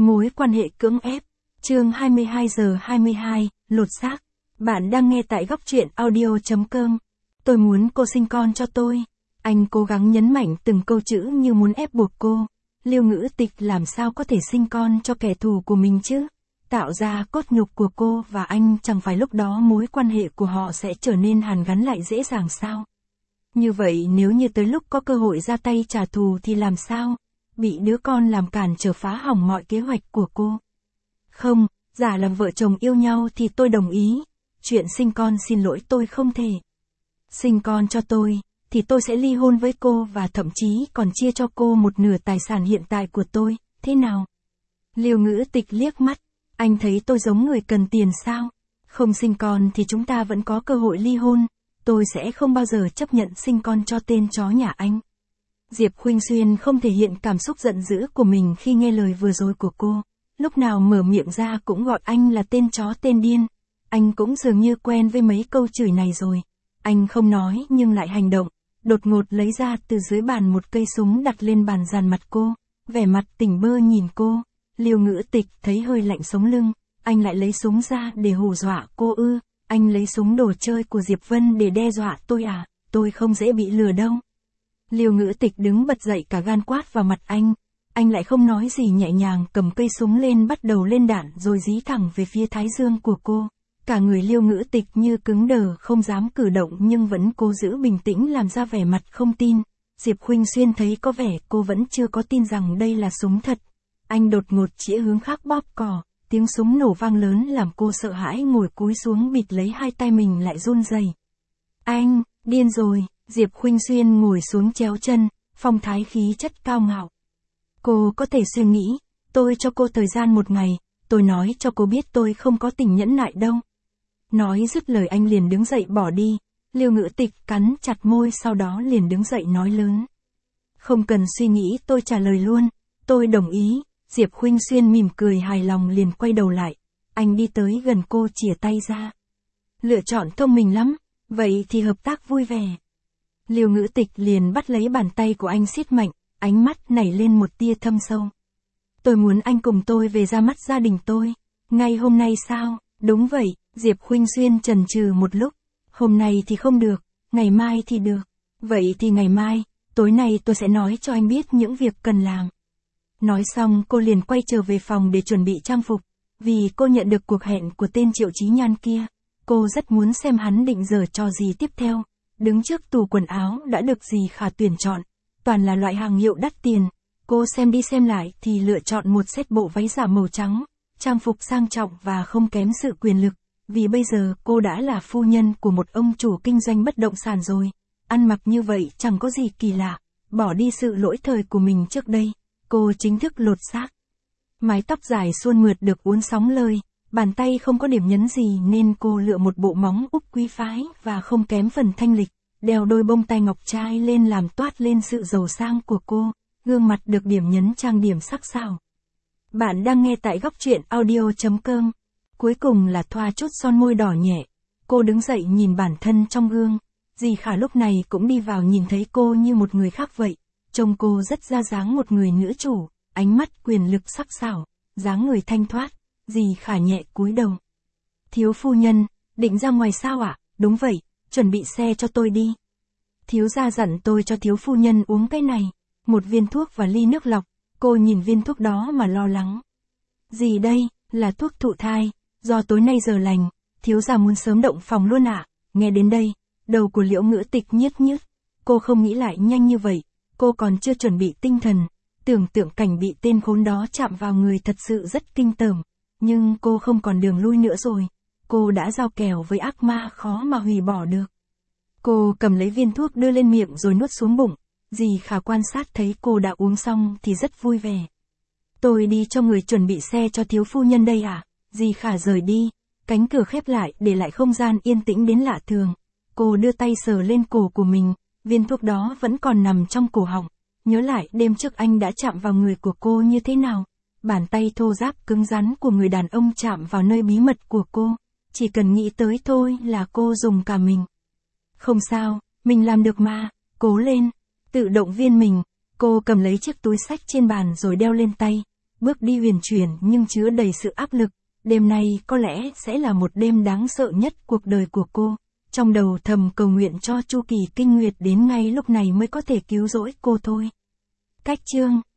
Mối quan hệ cưỡng ép. Chương 22 giờ 22, lột xác. Bạn đang nghe tại góc truyện audio.com. Tôi muốn cô sinh con cho tôi. Anh cố gắng nhấn mạnh từng câu chữ như muốn ép buộc cô. Liêu Ngữ Tịch làm sao có thể sinh con cho kẻ thù của mình chứ? Tạo ra cốt nhục của cô và anh, chẳng phải lúc đó mối quan hệ của họ sẽ trở nên hàn gắn lại dễ dàng sao? Như vậy nếu như tới lúc có cơ hội ra tay trả thù thì làm sao? Bị đứa con làm cản trở phá hỏng mọi kế hoạch của cô. Không, giả làm vợ chồng yêu nhau thì tôi đồng ý. Chuyện sinh con xin lỗi tôi không thể. Sinh con cho tôi, thì tôi sẽ ly hôn với cô và thậm chí còn chia cho cô một nửa tài sản hiện tại của tôi, thế nào? Liêu Ngữ Tịch liếc mắt, anh thấy tôi giống người cần tiền sao? Không sinh con thì chúng ta vẫn có cơ hội ly hôn, tôi sẽ không bao giờ chấp nhận sinh con cho tên chó nhà anh. Diệp Khuynh Xuyên không thể hiện cảm xúc giận dữ của mình khi nghe lời vừa rồi của cô, lúc nào mở miệng ra cũng gọi anh là tên chó tên điên. Anh cũng dường như quen với mấy câu chửi này rồi. Anh không nói nhưng lại hành động, đột ngột lấy ra từ dưới bàn một cây súng đặt lên bàn dàn mặt cô, vẻ mặt tỉnh bơ nhìn cô. Liêu Ngữ Tịch thấy hơi lạnh sống lưng, anh lại lấy súng ra để hù dọa cô ư? Anh lấy súng đồ chơi của Diệp Vân để đe dọa tôi à? Tôi không dễ bị lừa đâu. Liêu Ngữ Tịch đứng bật dậy cả gan quát vào mặt anh lại không nói gì, nhẹ nhàng cầm cây súng lên bắt đầu lên đạn rồi dí thẳng về phía thái dương của cô. Cả người Liêu Ngữ Tịch như cứng đờ không dám cử động nhưng vẫn cố giữ bình tĩnh làm ra vẻ mặt không tin. Diệp Khuynh Xuyên thấy có vẻ cô vẫn chưa có tin rằng đây là súng thật. Anh đột ngột chĩa hướng khác bóp cò, tiếng súng nổ vang lớn làm cô sợ hãi ngồi cúi xuống bịt lấy hai tay mình lại run rẩy. Anh, điên rồi, Diệp Khuynh Xuyên ngồi xuống chéo chân, phong thái khí chất cao ngạo. Cô có thể suy nghĩ, tôi cho cô thời gian 1 ngày, tôi nói cho cô biết tôi không có tình nhẫn nại đâu. Nói dứt lời anh liền đứng dậy bỏ đi. Liêu Ngữ Tịch cắn chặt môi sau đó liền đứng dậy nói lớn. Không cần suy nghĩ, tôi trả lời luôn, tôi đồng ý. Diệp Khuynh Xuyên mỉm cười hài lòng liền quay đầu lại. Anh đi tới gần cô chìa tay ra. Lựa chọn thông minh lắm, vậy thì hợp tác vui vẻ. Liêu Ngữ Tịch liền bắt lấy bàn tay của anh siết mạnh, ánh mắt nảy lên một tia thâm sâu. Tôi muốn anh cùng tôi về ra mắt gia đình tôi. Ngay hôm nay sao? Đúng vậy, Diệp Khuynh Xuyên chần chừ một lúc. Hôm nay thì không được, ngày mai thì được. Vậy thì ngày mai, tối nay tôi sẽ nói cho anh biết những việc cần làm. Nói xong cô liền quay trở về phòng để chuẩn bị trang phục. Vì cô nhận được cuộc hẹn của tên Triệu Chí Nhan kia. Cô rất muốn xem hắn định giở trò gì tiếp theo. Đứng trước tủ quần áo đã được Dì Khả tuyển chọn. Toàn là loại hàng hiệu đắt tiền. Cô xem đi xem lại thì lựa chọn một set bộ váy giả màu trắng. Trang phục sang trọng và không kém sự quyền lực. Vì bây giờ cô đã là phu nhân của một ông chủ kinh doanh bất động sản rồi. Ăn mặc như vậy chẳng có gì kỳ lạ. Bỏ đi sự lỗi thời của mình trước đây. Cô chính thức lột xác. Mái tóc dài suôn mượt được uốn sóng lơi. Bàn tay không có điểm nhấn gì nên cô lựa một bộ móng úp quý phái và không kém phần thanh lịch. Đeo đôi bông tai ngọc trai lên làm toát lên sự giàu sang của cô. Gương mặt được điểm nhấn trang điểm sắc sảo. Bạn đang nghe tại góc truyện audio.com. Cuối cùng là thoa chút son môi đỏ nhẹ. Cô đứng dậy nhìn bản thân trong gương. Dì Khả lúc này cũng đi vào nhìn thấy cô như một người khác vậy. Trông cô rất ra dáng một người nữ chủ, ánh mắt quyền lực sắc sảo, dáng người thanh thoát. Dì Khả nhẹ cúi đầu. Thiếu phu nhân, định ra ngoài sao ạ? Đúng vậy, chuẩn bị xe cho tôi đi. Thiếu gia dặn tôi cho thiếu phu nhân uống cái này. Một viên thuốc và ly nước lọc. Cô nhìn viên thuốc đó mà lo lắng. Gì đây? Là thuốc thụ thai. Do tối nay giờ lành, thiếu gia muốn sớm động phòng luôn ạ. Nghe đến đây, đầu của Liễu Ngữ Tịch nhức nhức. Cô không nghĩ lại nhanh như vậy. Cô còn chưa chuẩn bị tinh thần. Tưởng tượng cảnh bị tên khốn đó chạm vào người thật sự rất kinh tởm. Nhưng cô không còn đường lui nữa rồi. Cô đã giao kèo với ác ma khó mà hủy bỏ được. Cô cầm lấy viên thuốc đưa lên miệng rồi nuốt xuống bụng. Dì Khả quan sát thấy cô đã uống xong thì rất vui vẻ. Tôi đi cho người chuẩn bị xe cho thiếu phu nhân đây à? Dì Khả rời đi. Cánh cửa khép lại để lại không gian yên tĩnh đến lạ thường. Cô đưa tay sờ lên cổ của mình. Viên thuốc đó vẫn còn nằm trong cổ họng. Nhớ lại đêm trước anh đã chạm vào người của cô như thế nào. Bàn tay thô ráp cứng rắn của người đàn ông chạm vào nơi bí mật của cô. Chỉ cần nghĩ tới thôi là cô dùng cả mình. Không sao, mình làm được mà, cố lên. Tự động viên mình, cô cầm lấy chiếc túi xách trên bàn rồi đeo lên tay. bước đi huyền chuyển nhưng chứa đầy sự áp lực. Đêm nay có lẽ sẽ là một đêm đáng sợ nhất cuộc đời của cô. Trong đầu thầm cầu nguyện cho chu kỳ kinh nguyệt đến ngay lúc này mới có thể cứu rỗi cô thôi. Cách chương